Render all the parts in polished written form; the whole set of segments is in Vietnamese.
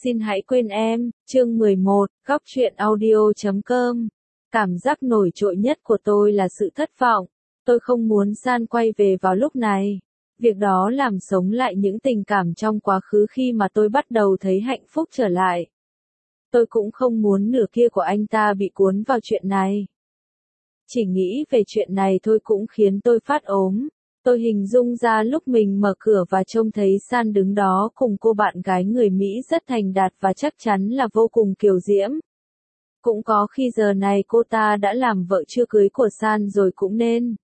Xin hãy quên em, chương 11, góc truyện audio.com. Cảm giác nổi trội nhất của tôi là sự thất vọng. Tôi không muốn San quay về vào lúc này. Việc đó làm sống lại những tình cảm trong quá khứ khi mà tôi bắt đầu thấy hạnh phúc trở lại. Tôi cũng không muốn nửa kia của anh ta bị cuốn vào chuyện này. Chỉ nghĩ về chuyện này thôi cũng khiến tôi phát ốm. Tôi hình dung ra lúc mình mở cửa và trông thấy San đứng đó cùng cô bạn gái người Mỹ rất thành đạt và chắc chắn là vô cùng kiều diễm. Cũng có khi giờ này cô ta đã làm vợ chưa cưới của San rồi cũng nên.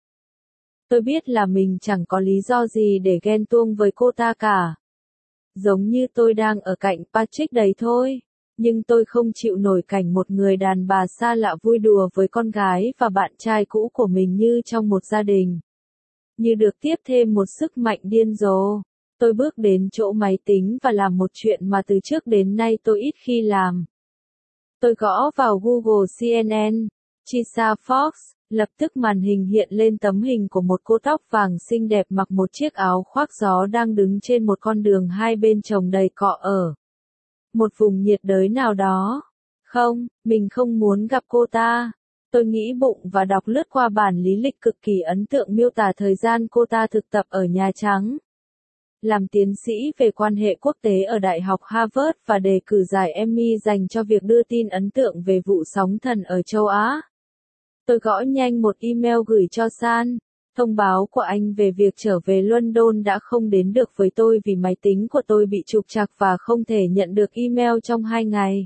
Tôi biết là mình chẳng có lý do gì để ghen tuông với cô ta cả. Giống như tôi đang ở cạnh Patrick đấy thôi. Nhưng tôi không chịu nổi cảnh một người đàn bà xa lạ vui đùa với con gái và bạn trai cũ của mình như trong một gia đình. Như được tiếp thêm một sức mạnh điên rồ. Tôi bước đến chỗ máy tính và làm một chuyện mà từ trước đến nay tôi ít khi làm. Tôi gõ vào Google CNN, Chisa Fox, lập tức màn hình hiện lên tấm hình của một cô tóc vàng xinh đẹp mặc một chiếc áo khoác gió đang đứng trên một con đường hai bên trồng đầy cọ ở một vùng nhiệt đới nào đó. Không, mình không muốn gặp cô ta. Tôi nghĩ bụng và đọc lướt qua bản lý lịch cực kỳ ấn tượng miêu tả thời gian cô ta thực tập ở Nhà Trắng. Làm tiến sĩ về quan hệ quốc tế ở Đại học Harvard và đề cử giải Emmy dành cho việc đưa tin ấn tượng về vụ sóng thần ở châu Á. Tôi gõ nhanh một email gửi cho San. Thông báo của anh về việc trở về London đã không đến được với tôi vì máy tính của tôi bị trục trặc và không thể nhận được email trong 2 ngày.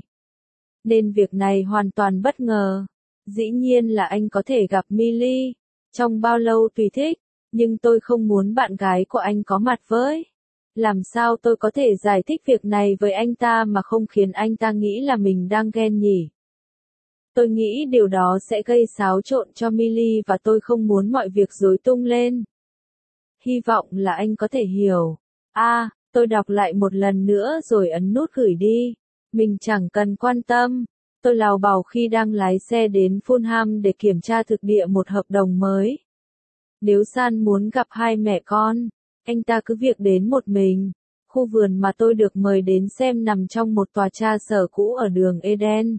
Nên việc này hoàn toàn bất ngờ. Dĩ nhiên là anh có thể gặp Millie. Trong bao lâu tùy thích. Nhưng tôi không muốn bạn gái của anh có mặt với. Làm sao tôi có thể giải thích việc này với anh ta mà không khiến anh ta nghĩ là mình đang ghen nhỉ? Tôi nghĩ điều đó sẽ gây xáo trộn cho Millie và tôi không muốn mọi việc rối tung lên. Hy vọng là anh có thể hiểu. Tôi đọc lại một lần nữa rồi ấn nút gửi đi. Mình chẳng cần quan tâm. Tôi lào bào khi đang lái xe đến Fulham để kiểm tra thực địa một hợp đồng mới. Nếu San muốn gặp hai mẹ con, anh ta cứ việc đến một mình. Khu vườn mà tôi được mời đến xem nằm trong một tòa tra sở cũ ở đường Eden.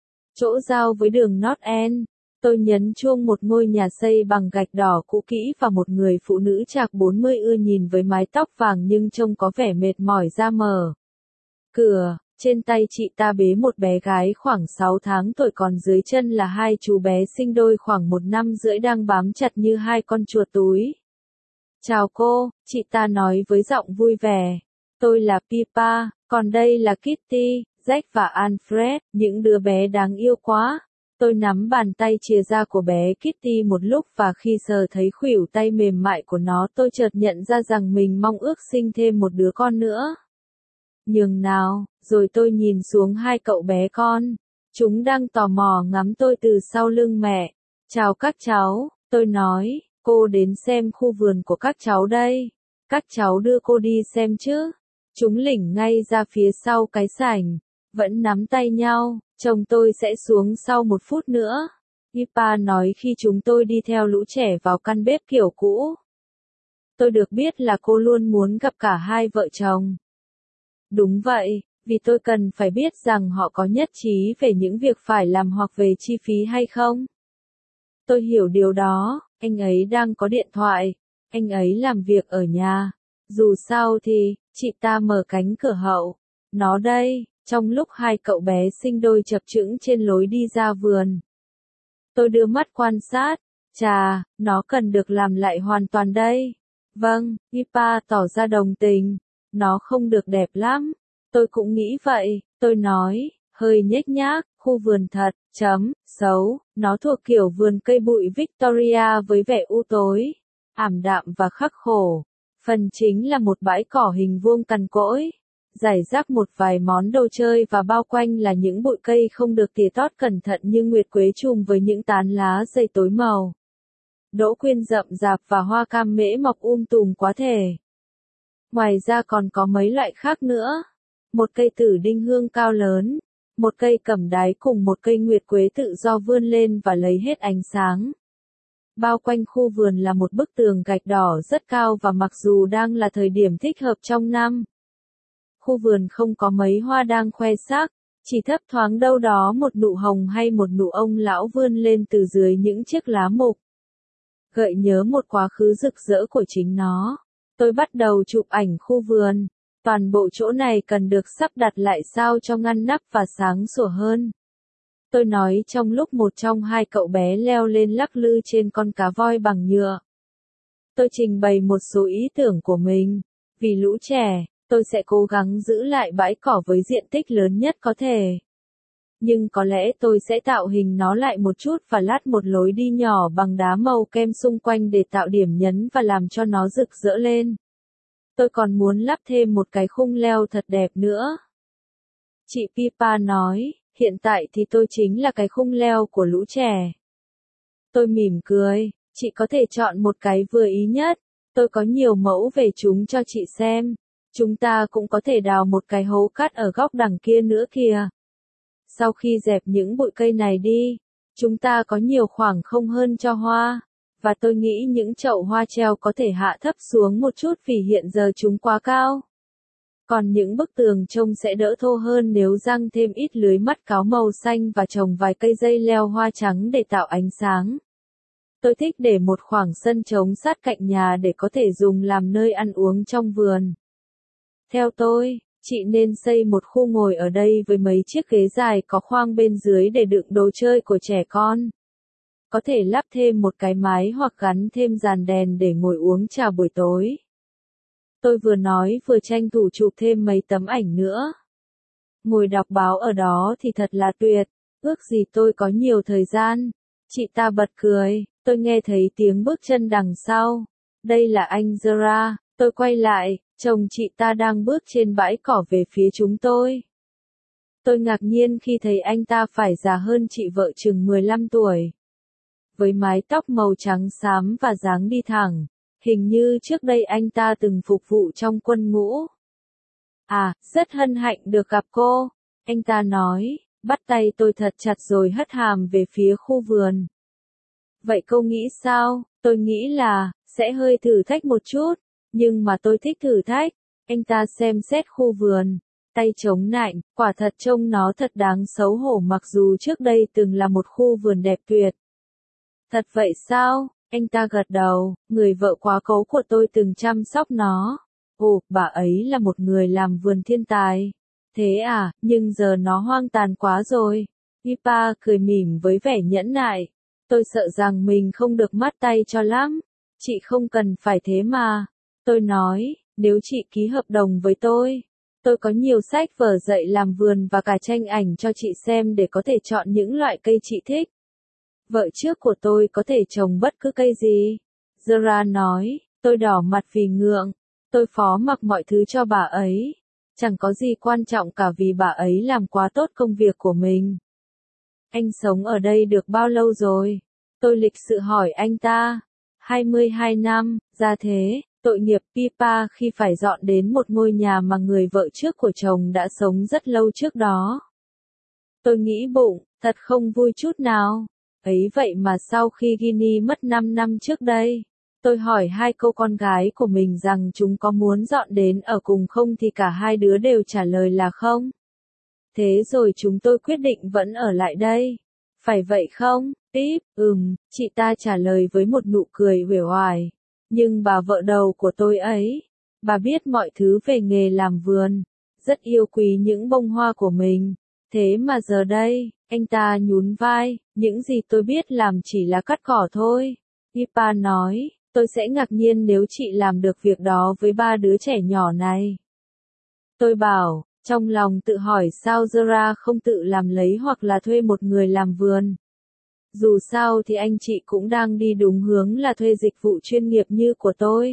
Chỗ giao với đường North End. Tôi nhấn chuông một ngôi nhà xây bằng gạch đỏ cũ kỹ và một người phụ nữ chạc 40 ưa nhìn với mái tóc vàng nhưng trông có vẻ mệt mỏi ra mở cửa. Trên tay chị ta bế một bé gái khoảng 6 tháng tuổi, còn dưới chân là hai chú bé sinh đôi khoảng 1 năm rưỡi đang bám chặt như hai con chuột túi. Chào cô, chị ta nói với giọng vui vẻ. Tôi là Pippa, còn đây là Kitty, Jack và Alfred, những đứa bé đáng yêu quá. Tôi nắm bàn tay chìa ra của bé Kitty một lúc và khi sờ thấy khuỷu tay mềm mại của nó tôi chợt nhận ra rằng mình mong ước sinh thêm một đứa con nữa. Nhường nào, rồi tôi nhìn xuống hai cậu bé con. Chúng đang tò mò ngắm tôi từ sau lưng mẹ. Chào các cháu, tôi nói, cô đến xem khu vườn của các cháu đây. Các cháu đưa cô đi xem chứ. Chúng lỉnh ngay ra phía sau cái sảnh, vẫn nắm tay nhau, chồng tôi sẽ xuống sau 1 phút nữa. Pippa nói khi chúng tôi đi theo lũ trẻ vào căn bếp kiểu cũ. Tôi được biết là cô luôn muốn gặp cả hai vợ chồng. Đúng vậy, vì tôi cần phải biết rằng họ có nhất trí về những việc phải làm hoặc về chi phí hay không. Tôi hiểu điều đó, anh ấy đang có điện thoại, anh ấy làm việc ở nhà. Dù sao thì, chị ta mở cánh cửa hậu. Nó đây, trong lúc hai cậu bé sinh đôi chập chững trên lối đi ra vườn. Tôi đưa mắt quan sát. Chà, nó cần được làm lại hoàn toàn đây. Vâng, Pippa tỏ ra đồng tình. Nó không được đẹp lắm. Tôi cũng nghĩ vậy, tôi nói, hơi nhếch nhác, khu vườn thật, xấu, nó thuộc kiểu vườn cây bụi Victoria với vẻ u tối, ảm đạm và khắc khổ. Phần chính là một bãi cỏ hình vuông cằn cỗi, rải rác một vài món đồ chơi và bao quanh là những bụi cây không được tỉa tót cẩn thận như nguyệt quế chùm với những tán lá dày tối màu. Đỗ quyên rậm rạp và hoa cam mễ mọc tùm quá thể. Ngoài ra còn có mấy loại khác nữa. Một cây tử đinh hương cao lớn, một cây cẩm đái cùng một cây nguyệt quế tự do vươn lên và lấy hết ánh sáng. Bao quanh khu vườn là một bức tường gạch đỏ rất cao và mặc dù đang là thời điểm thích hợp trong năm, Khu vườn không có mấy hoa đang khoe sắc, chỉ thấp thoáng đâu đó một nụ hồng hay một nụ ông lão vươn lên từ dưới những chiếc lá mục. Gợi nhớ một quá khứ rực rỡ của chính nó. Tôi bắt đầu chụp ảnh khu vườn. Toàn bộ chỗ này cần được sắp đặt lại sao cho ngăn nắp và sáng sủa hơn. Tôi nói trong lúc một trong hai cậu bé leo lên lắc lư trên con cá voi bằng nhựa. Tôi trình bày một số ý tưởng của mình. Vì lũ trẻ, tôi sẽ cố gắng giữ lại bãi cỏ với diện tích lớn nhất có thể. Nhưng có lẽ tôi sẽ tạo hình nó lại một chút và lát một lối đi nhỏ bằng đá màu kem xung quanh để tạo điểm nhấn và làm cho nó rực rỡ lên. Tôi còn muốn lắp thêm một cái khung leo thật đẹp nữa. Chị Pippa nói, hiện tại thì tôi chính là cái khung leo của lũ trẻ. Tôi mỉm cười, chị có thể chọn một cái vừa ý nhất. Tôi có nhiều mẫu về chúng cho chị xem. Chúng ta cũng có thể đào một cái hố cát ở góc đằng kia nữa kìa. Sau khi dẹp những bụi cây này đi, chúng ta có nhiều khoảng không hơn cho hoa. Và tôi nghĩ những chậu hoa treo có thể hạ thấp xuống một chút vì hiện giờ chúng quá cao. Còn những bức tường trông sẽ đỡ thô hơn nếu răng thêm ít lưới mắt cáo màu xanh và trồng vài cây dây leo hoa trắng để tạo ánh sáng. Tôi thích để một khoảng sân trống sát cạnh nhà để có thể dùng làm nơi ăn uống trong vườn. Theo tôi, chị nên xây một khu ngồi ở đây với mấy chiếc ghế dài có khoang bên dưới để đựng đồ chơi của trẻ con. Có thể lắp thêm một cái mái hoặc gắn thêm dàn đèn để ngồi uống trà buổi tối. Tôi vừa nói vừa tranh thủ chụp thêm mấy tấm ảnh nữa. Ngồi đọc báo ở đó thì thật là tuyệt, ước gì tôi có nhiều thời gian. Chị ta bật cười, tôi nghe thấy tiếng bước chân đằng sau. Đây là anh Zara, tôi quay lại, chồng chị ta đang bước trên bãi cỏ về phía chúng tôi. Tôi ngạc nhiên khi thấy anh ta phải già hơn chị vợ chừng 15 tuổi. Với mái tóc màu trắng xám và dáng đi thẳng, hình như trước đây anh ta từng phục vụ trong quân ngũ. À, rất hân hạnh được gặp cô, anh ta nói, bắt tay tôi thật chặt rồi hất hàm về phía khu vườn. Vậy cô nghĩ sao? Tôi nghĩ là, sẽ hơi thử thách một chút, nhưng mà tôi thích thử thách. Anh ta xem xét khu vườn, tay chống nạnh, quả thật trông nó thật đáng xấu hổ mặc dù trước đây từng là một khu vườn đẹp tuyệt. Thật vậy sao? Anh ta gật đầu, người vợ quá cố của tôi từng chăm sóc nó. Ồ, bà ấy là một người làm vườn thiên tài. Thế à, nhưng giờ nó hoang tàn quá rồi. Pippa cười mỉm với vẻ nhẫn nại. Tôi sợ rằng mình không được mát tay cho lắm. Chị không cần phải thế mà. Tôi nói, nếu chị ký hợp đồng với tôi có nhiều sách vở dạy làm vườn và cả tranh ảnh cho chị xem để có thể chọn những loại cây chị thích. Vợ trước của tôi có thể trồng bất cứ cây gì. Zara nói, tôi đỏ mặt vì ngượng. Tôi phó mặc mọi thứ cho bà ấy. Chẳng có gì quan trọng cả vì bà ấy làm quá tốt công việc của mình. Anh sống ở đây được bao lâu rồi? Tôi lịch sự hỏi anh ta. 22 năm, ra thế, tội nghiệp Pippa khi phải dọn đến một ngôi nhà mà người vợ trước của chồng đã sống rất lâu trước đó. Tôi nghĩ bụng, thật không vui chút nào. Ấy vậy mà sau khi Ginny mất 5 năm trước đây, tôi hỏi hai cô con gái của mình rằng chúng có muốn dọn đến ở cùng không thì cả hai đứa đều trả lời là không. Thế rồi chúng tôi quyết định vẫn ở lại đây. Phải vậy không, Pip? Chị ta trả lời với một nụ cười uể oải. Nhưng bà vợ đầu của tôi ấy, bà biết mọi thứ về nghề làm vườn, rất yêu quý những bông hoa của mình. Thế mà giờ đây, anh ta nhún vai, những gì tôi biết làm chỉ là cắt cỏ thôi. Pippa nói, tôi sẽ ngạc nhiên nếu chị làm được việc đó với ba đứa trẻ nhỏ này. Tôi bảo, trong lòng tự hỏi sao Zara không tự làm lấy hoặc là thuê một người làm vườn. Dù sao thì anh chị cũng đang đi đúng hướng là thuê dịch vụ chuyên nghiệp như của tôi.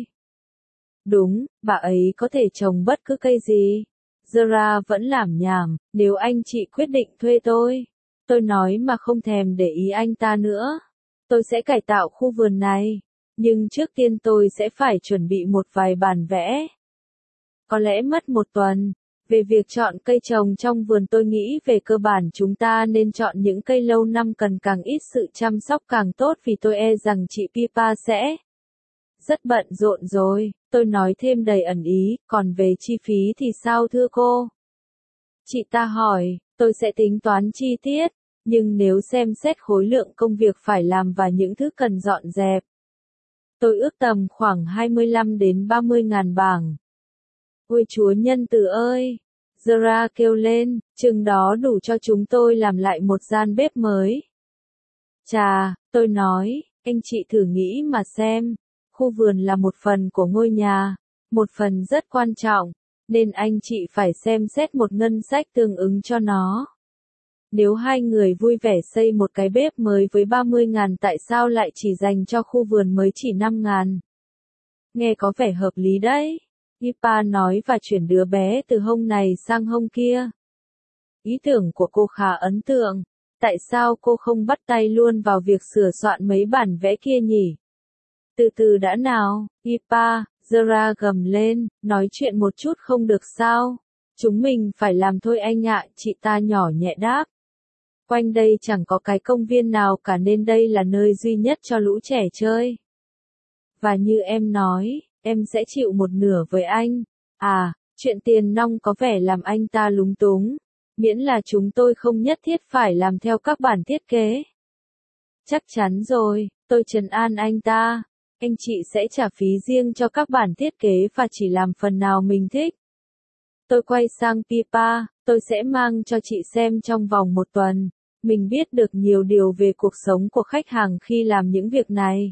Đúng, bà ấy có thể trồng bất cứ cây gì. Zara vẫn lảm nhảm, nếu anh chị quyết định thuê tôi nói mà không thèm để ý anh ta nữa. Tôi sẽ cải tạo khu vườn này, nhưng trước tiên tôi sẽ phải chuẩn bị một vài bản vẽ. Có lẽ mất một tuần. Về việc chọn cây trồng trong vườn tôi nghĩ về cơ bản chúng ta nên chọn những cây lâu năm cần càng ít sự chăm sóc càng tốt vì tôi e rằng chị Pippa sẽ Rất bận rộn rồi, tôi nói thêm đầy ẩn ý, còn về chi phí thì sao thưa cô? Chị ta hỏi, tôi sẽ tính toán chi tiết, nhưng nếu xem xét khối lượng công việc phải làm và những thứ cần dọn dẹp, tôi ước tầm khoảng 25 đến 30 ngàn bảng. Ôi Chúa nhân từ ơi! Zara kêu lên, chừng đó đủ cho chúng tôi làm lại một gian bếp mới. Chà, tôi nói, anh chị thử nghĩ mà xem, khu vườn là một phần của ngôi nhà, một phần rất quan trọng, nên anh chị phải xem xét một ngân sách tương ứng cho nó. Nếu hai người vui vẻ xây một cái bếp mới với 30 ngàn tại sao lại chỉ dành cho khu vườn mới chỉ 5 ngàn? Nghe có vẻ hợp lý đấy. Ipa nói và chuyển đứa bé từ hông này sang hông kia. Ý tưởng của cô khá ấn tượng. Tại sao cô không bắt tay luôn vào việc sửa soạn mấy bản vẽ kia nhỉ? Từ từ đã nào, Ipa, Zara gầm lên, nói chuyện một chút không được sao? Chúng mình phải làm thôi anh ạ, chị ta nhỏ nhẹ đáp. Quanh đây chẳng có cái công viên nào cả nên đây là nơi duy nhất cho lũ trẻ chơi. Và như em nói, em sẽ chịu một nửa với anh. À, chuyện tiền nong có vẻ làm anh ta lúng túng. Miễn là chúng tôi không nhất thiết phải làm theo các bản thiết kế. Chắc chắn rồi, tôi trấn an anh ta. Anh chị sẽ trả phí riêng cho các bản thiết kế và chỉ làm phần nào mình thích. Tôi quay sang Pipa, tôi sẽ mang cho chị xem trong vòng một tuần. Mình biết được nhiều điều về cuộc sống của khách hàng khi làm những việc này.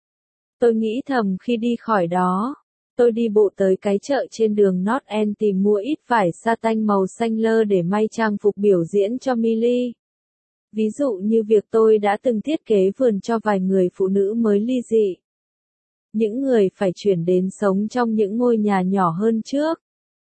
Tôi nghĩ thầm khi đi khỏi đó. Tôi đi bộ tới cái chợ trên đường North End tìm mua ít vải sa tanh màu xanh lơ để may trang phục biểu diễn cho Millie. Ví dụ như việc tôi đã từng thiết kế vườn cho vài người phụ nữ mới ly dị. Những người phải chuyển đến sống trong những ngôi nhà nhỏ hơn trước.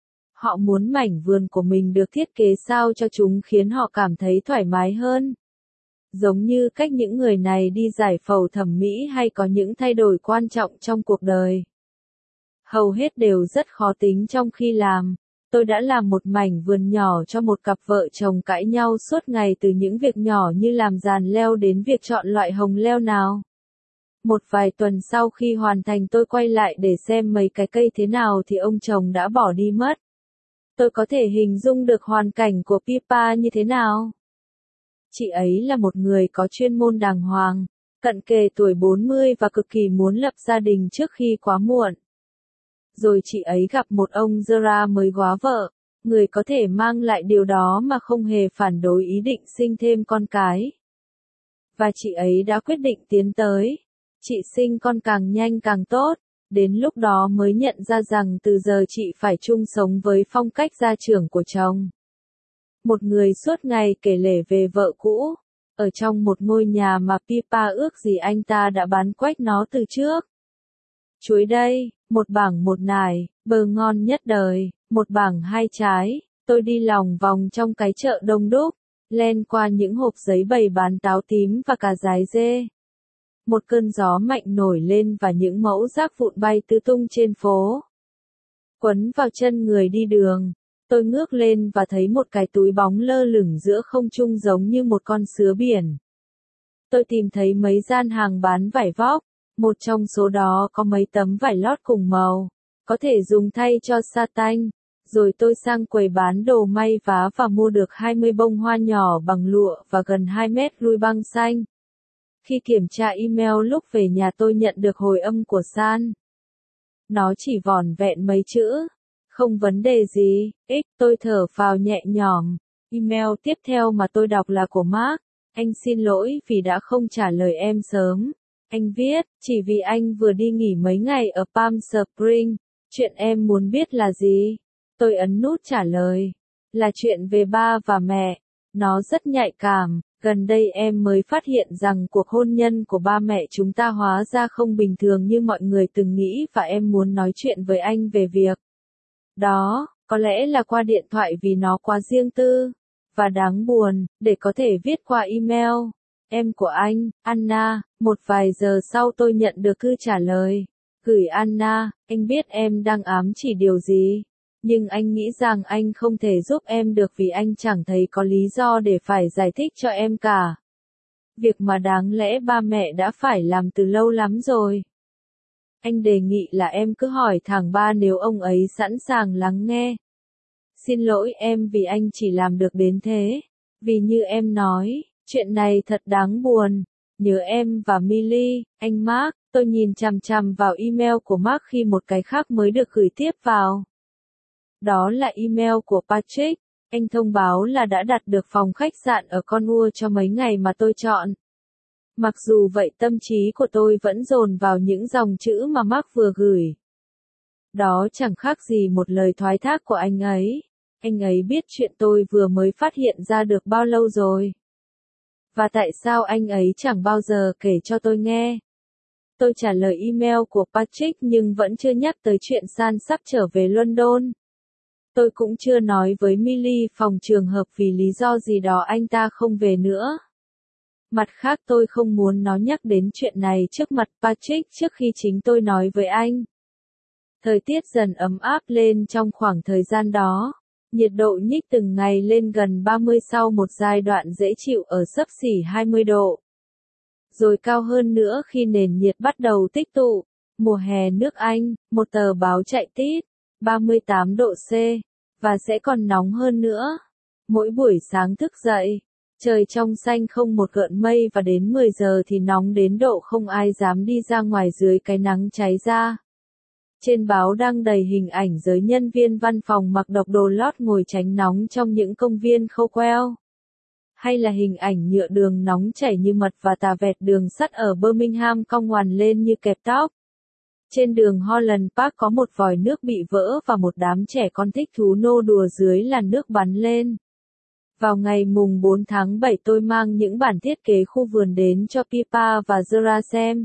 Họ muốn mảnh vườn của mình được thiết kế sao cho chúng khiến họ cảm thấy thoải mái hơn. Giống như cách những người này đi giải phẫu thẩm mỹ hay có những thay đổi quan trọng trong cuộc đời. Hầu hết đều rất khó tính trong khi làm. Tôi đã làm một mảnh vườn nhỏ cho một cặp vợ chồng cãi nhau suốt ngày từ những việc nhỏ như làm giàn leo đến việc chọn loại hồng leo nào. Một vài tuần sau khi hoàn thành tôi quay lại để xem mấy cái cây thế nào thì ông chồng đã bỏ đi mất. Tôi có thể hình dung được hoàn cảnh của Pippa như thế nào. Chị ấy là một người có chuyên môn đàng hoàng, cận kề tuổi 40 và cực kỳ muốn lập gia đình trước khi quá muộn. Rồi chị ấy gặp một ông Zara mới góa vợ, người có thể mang lại điều đó mà không hề phản đối ý định sinh thêm con cái. Và chị ấy đã quyết định tiến tới. Chị sinh con càng nhanh càng tốt, đến lúc đó mới nhận ra rằng từ giờ chị phải chung sống với phong cách gia trưởng của chồng. Một người suốt ngày kể lể về vợ cũ, ở trong một ngôi nhà mà Pippa ước gì anh ta đã bán quách nó từ trước. Chuối đây, một bảng một nải, bơ ngon nhất đời, một bảng hai trái. Tôi đi lòng vòng trong cái chợ đông đúc, len qua những hộp giấy bày bán táo tím và cà rái dê. Một cơn gió mạnh nổi lên và những mẫu rác vụn bay tứ tung trên phố. Quấn vào chân người đi đường, tôi ngước lên và thấy một cái túi bóng lơ lửng giữa không trung giống như một con sứa biển. Tôi tìm thấy mấy gian hàng bán vải vóc, một trong số đó có mấy tấm vải lót cùng màu, có thể dùng thay cho sa tanh. Rồi tôi sang quầy bán đồ may vá và mua được 20 bông hoa nhỏ bằng lụa và gần 2 mét ruồi băng xanh. Khi kiểm tra email lúc về nhà tôi nhận được hồi âm của San. Nó chỉ vỏn vẹn mấy chữ. Không vấn đề gì, tôi thở phào nhẹ nhõm. Email tiếp theo mà tôi đọc là của Mark. Anh xin lỗi vì đã không trả lời em sớm. Anh viết, chỉ vì anh vừa đi nghỉ mấy ngày ở Palm Springs. Chuyện em muốn biết là gì? Tôi ấn nút trả lời. Là chuyện về ba và mẹ. Nó rất nhạy cảm. Gần đây em mới phát hiện rằng cuộc hôn nhân của ba mẹ chúng ta hóa ra không bình thường như mọi người từng nghĩ và em muốn nói chuyện với anh về việc đó, có lẽ là qua điện thoại vì nó quá riêng tư và đáng buồn, để có thể viết qua email. Em của anh, Anna. Một vài giờ sau tôi nhận được thư trả lời. Gửi Anna, anh biết em đang ám chỉ điều gì. Nhưng anh nghĩ rằng anh không thể giúp em được vì anh chẳng thấy có lý do để phải giải thích cho em cả. Việc mà đáng lẽ ba mẹ đã phải làm từ lâu lắm rồi. Anh đề nghị là em cứ hỏi thẳng ba nếu ông ấy sẵn sàng lắng nghe. Xin lỗi em vì anh chỉ làm được đến thế. Vì như em nói, chuyện này thật đáng buồn. Nhớ em và Millie, anh Mark, tôi nhìn chằm chằm vào email của Mark khi một cái khác mới được gửi tiếp vào. Đó là email của Patrick. Anh thông báo là đã đặt được phòng khách sạn ở Cornwall cho mấy ngày mà tôi chọn. Mặc dù vậy tâm trí của tôi vẫn dồn vào những dòng chữ mà Mark vừa gửi. Đó chẳng khác gì một lời thoái thác của anh ấy. Anh ấy biết chuyện tôi vừa mới phát hiện ra được bao lâu rồi. Và tại sao anh ấy chẳng bao giờ kể cho tôi nghe? Tôi trả lời email của Patrick nhưng vẫn chưa nhắc tới chuyện San sắp trở về London. Tôi cũng chưa nói với Millie phòng trường hợp vì lý do gì đó anh ta không về nữa. Mặt khác tôi không muốn nó nhắc đến chuyện này trước mặt Patrick trước khi chính tôi nói với anh. Thời tiết dần ấm áp lên trong khoảng thời gian đó. Nhiệt độ nhích từng ngày lên gần 30 sau một giai đoạn dễ chịu ở xấp xỉ 20 độ. Rồi cao hơn nữa khi nền nhiệt bắt đầu tích tụ. Mùa hè nước Anh, một tờ báo chạy tít, 38 độ C, và sẽ còn nóng hơn nữa. Mỗi buổi sáng thức dậy, trời trong xanh không một gợn mây và đến 10 giờ thì nóng đến độ không ai dám đi ra ngoài dưới cái nắng cháy ra. Trên báo đăng đầy hình ảnh giới nhân viên văn phòng mặc độc đồ lót ngồi tránh nóng trong những công viên khô queo. Hay là hình ảnh nhựa đường nóng chảy như mật và tà vẹt đường sắt ở Birmingham cong ngoằn lên như kẹp tóc. Trên đường Holland Park có một vòi nước bị vỡ và một đám trẻ con thích thú nô đùa dưới làn nước bắn lên. Vào ngày mùng 4 tháng 7 tôi mang những bản thiết kế khu vườn đến cho Pippa và Zora xem.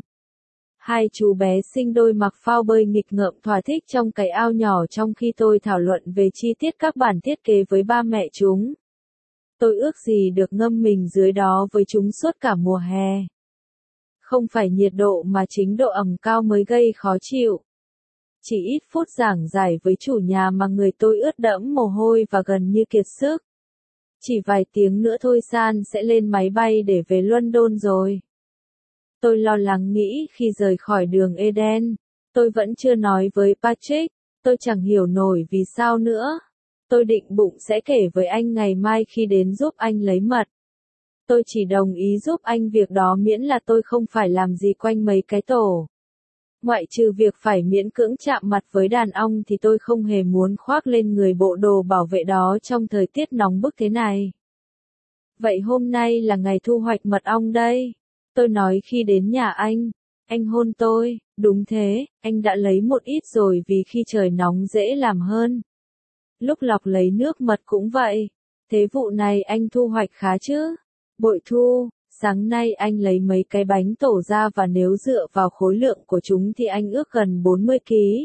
Hai chú bé sinh đôi mặc phao bơi nghịch ngợm thỏa thích trong cái ao nhỏ trong khi tôi thảo luận về chi tiết các bản thiết kế với ba mẹ chúng. Tôi ước gì được ngâm mình dưới đó với chúng suốt cả mùa hè. Không phải nhiệt độ mà chính độ ẩm cao mới gây khó chịu. Chỉ ít phút giảng giải với chủ nhà mà người tôi ướt đẫm mồ hôi và gần như kiệt sức. Chỉ vài tiếng nữa thôi San sẽ lên máy bay để về London rồi. Tôi lo lắng nghĩ khi rời khỏi đường Eden. Tôi vẫn chưa nói với Patrick, tôi chẳng hiểu nổi vì sao nữa. Tôi định bụng sẽ kể với anh ngày mai khi đến giúp anh lấy mật. Tôi chỉ đồng ý giúp anh việc đó miễn là tôi không phải làm gì quanh mấy cái tổ. Ngoại trừ việc phải miễn cưỡng chạm mặt với đàn ong thì tôi không hề muốn khoác lên người bộ đồ bảo vệ đó trong thời tiết nóng bức thế này. Vậy hôm nay là ngày thu hoạch mật ong đây. Tôi nói khi đến nhà anh. Anh hôn tôi, đúng thế, anh đã lấy một ít rồi vì khi trời nóng dễ làm hơn. Lúc lọc lấy nước mật cũng vậy. Thế vụ này anh thu hoạch khá chứ? Bội thu, sáng nay anh lấy mấy cái bánh tổ ra và nếu dựa vào khối lượng của chúng thì anh ước gần 40 kg.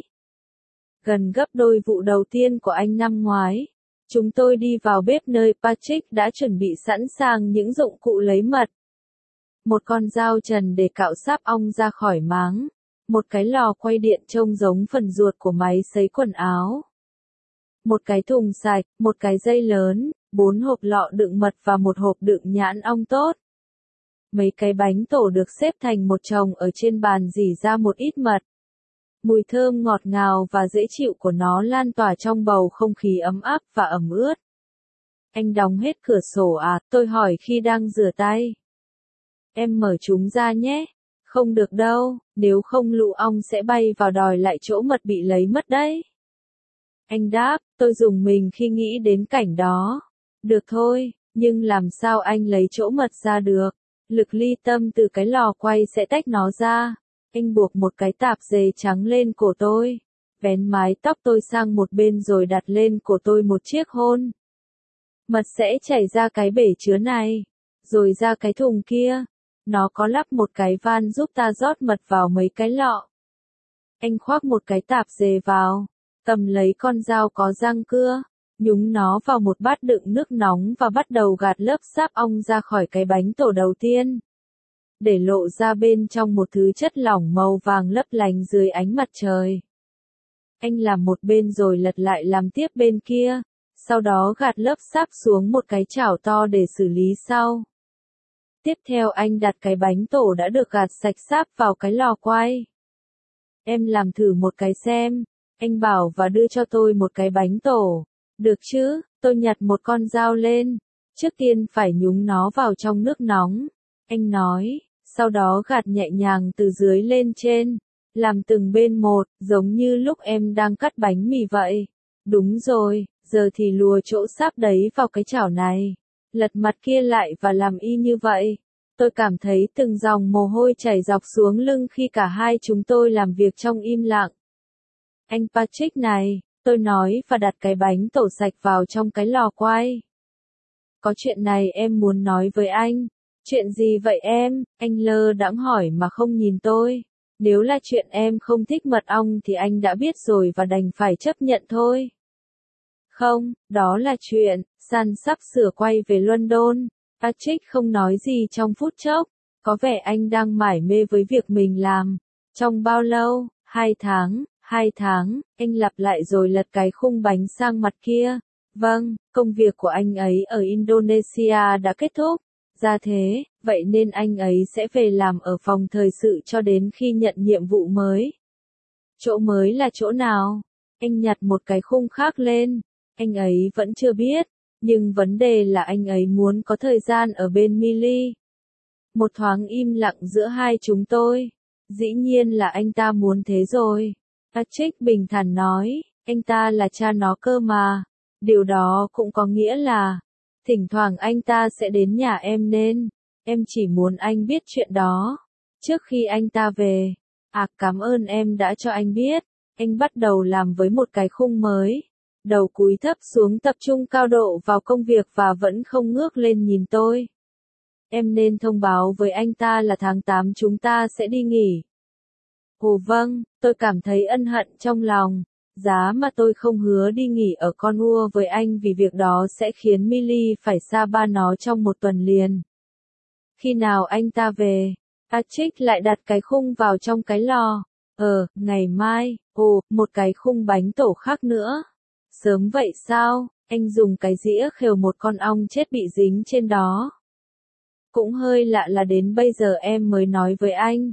Gần gấp đôi vụ đầu tiên của anh năm ngoái. Chúng tôi đi vào bếp nơi Patrick đã chuẩn bị sẵn sàng những dụng cụ lấy mật. Một con dao trần để cạo sáp ong ra khỏi máng. Một cái lò quay điện trông giống phần ruột của máy sấy quần áo. Một cái thùng sạch, một cái dây lớn, 4 hộp lọ đựng mật và một hộp đựng nhãn ong tốt. Mấy cái bánh tổ được xếp thành một chồng ở trên bàn rỉ ra một ít mật. Mùi thơm ngọt ngào và dễ chịu của nó lan tỏa trong bầu không khí ấm áp và ẩm ướt. Anh đóng hết cửa sổ à? Tôi hỏi khi đang rửa tay. Em mở chúng ra nhé. Không được đâu, nếu không lũ ong sẽ bay vào đòi lại chỗ mật bị lấy mất đấy. Anh đáp, tôi rùng mình khi nghĩ đến cảnh đó. Được thôi, nhưng làm sao anh lấy chỗ mật ra được? Lực ly tâm từ cái lò quay sẽ tách nó ra. Anh buộc một cái tạp dề trắng lên cổ tôi. Vén mái tóc tôi sang một bên rồi đặt lên cổ tôi một chiếc hôn. Mật sẽ chảy ra cái bể chứa này. Rồi ra cái thùng kia. Nó có lắp một cái van giúp ta rót mật vào mấy cái lọ. Anh khoác một cái tạp dề vào. Cầm lấy con dao có răng cưa. Nhúng nó vào một bát đựng nước nóng và bắt đầu gạt lớp sáp ong ra khỏi cái bánh tổ đầu tiên. Để lộ ra bên trong một thứ chất lỏng màu vàng lấp lánh dưới ánh mặt trời. Anh làm một bên rồi lật lại làm tiếp bên kia. Sau đó gạt lớp sáp xuống một cái chảo to để xử lý sau. Tiếp theo anh đặt cái bánh tổ đã được gạt sạch sáp vào cái lò quay. Em làm thử một cái xem. Anh bảo và đưa cho tôi một cái bánh tổ. Được chứ, tôi nhặt một con dao lên. Trước tiên phải nhúng nó vào trong nước nóng. Anh nói, sau đó gạt nhẹ nhàng từ dưới lên trên. Làm từng bên một, giống như lúc em đang cắt bánh mì vậy. Đúng rồi, giờ thì lùa chỗ sáp đấy vào cái chảo này. Lật mặt kia lại và làm y như vậy. Tôi cảm thấy từng dòng mồ hôi chảy dọc xuống lưng khi cả hai chúng tôi làm việc trong im lặng. Anh Patrick này, tôi nói và đặt cái bánh tổ sạch vào trong cái lò quay. Có chuyện này em muốn nói với anh. Chuyện gì vậy em? Anh lơ đãng hỏi mà không nhìn tôi. Nếu là chuyện em không thích mật ong thì anh đã biết rồi và đành phải chấp nhận thôi. Không, đó là chuyện, San sắp sửa quay về London. Patrick không nói gì trong phút chốc. Có vẻ anh đang mải mê với việc mình làm. Trong bao lâu? 2 tháng, 2 tháng, anh lặp lại rồi lật cái khung bánh sang mặt kia. Vâng, công việc của anh ấy ở Indonesia đã kết thúc. Ra thế, vậy nên anh ấy sẽ về làm ở phòng thời sự cho đến khi nhận nhiệm vụ mới. Chỗ mới là chỗ nào? Anh nhặt một cái khung khác lên. Anh ấy vẫn chưa biết, nhưng vấn đề là anh ấy muốn có thời gian ở bên Millie. Một thoáng im lặng giữa hai chúng tôi. Dĩ nhiên là anh ta muốn thế rồi. Patrick bình thản nói, anh ta là cha nó cơ mà. Điều đó cũng có nghĩa là, thỉnh thoảng anh ta sẽ đến nhà em nên, em chỉ muốn anh biết chuyện đó. Trước khi anh ta về, cảm ơn em đã cho anh biết. Anh bắt đầu làm với một cái khung mới. Đầu cúi thấp xuống tập trung cao độ vào công việc và vẫn không ngước lên nhìn tôi. Em nên thông báo với anh ta là tháng 8 chúng ta sẽ đi nghỉ. Ồ vâng, tôi cảm thấy ân hận trong lòng. Giá mà tôi không hứa đi nghỉ ở Cornwall với anh vì việc đó sẽ khiến Millie phải xa ba nó trong một tuần liền. Khi nào anh ta về? Patrick lại đặt cái khung vào trong cái lò. Ngày mai. Ồ, một cái khung bánh tổ khác nữa. Sớm vậy sao? Anh dùng cái dĩa khều một con ong chết bị dính trên đó. Cũng hơi lạ là đến bây giờ em mới nói với anh.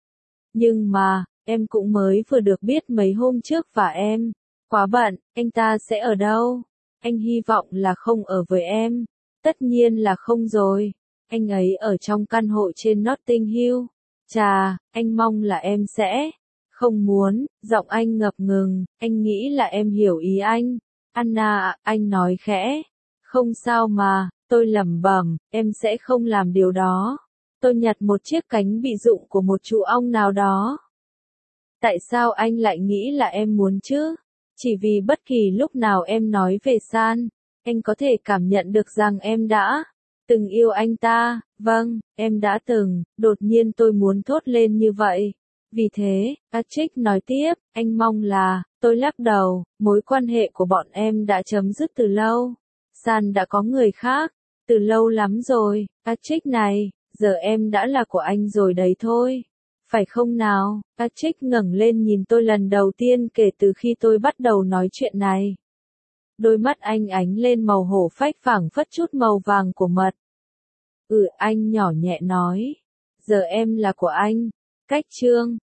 Nhưng mà, em cũng mới vừa được biết mấy hôm trước và em. Quá bận, anh ta sẽ ở đâu? Anh hy vọng là không ở với em. Tất nhiên là không rồi. Anh ấy ở trong căn hộ trên Notting Hill. Chà, anh mong là em sẽ. Không muốn, giọng anh ngập ngừng, anh nghĩ là em hiểu ý anh. Anna, anh nói khẽ. Không sao mà, tôi lẩm bẩm, em sẽ không làm điều đó. Tôi nhặt một chiếc cánh bị rụng của một chú ong nào đó. Tại sao anh lại nghĩ là em muốn chứ? Chỉ vì bất kỳ lúc nào em nói về San, anh có thể cảm nhận được rằng em đã từng yêu anh ta. Vâng, em đã từng. Đột nhiên tôi muốn thốt lên như vậy. Vì thế, Patrick nói tiếp, anh mong là, tôi lắc đầu, mối quan hệ của bọn em đã chấm dứt từ lâu. San đã có người khác, từ lâu lắm rồi. Patrick này, giờ em đã là của anh rồi đấy thôi. Phải không nào? Patrick ngẩng lên nhìn tôi lần đầu tiên kể từ khi tôi bắt đầu nói chuyện này. Đôi mắt anh ánh lên màu hổ phách phảng phất chút màu vàng của mật. Anh nhỏ nhẹ nói. Giờ em là của anh. Cách chương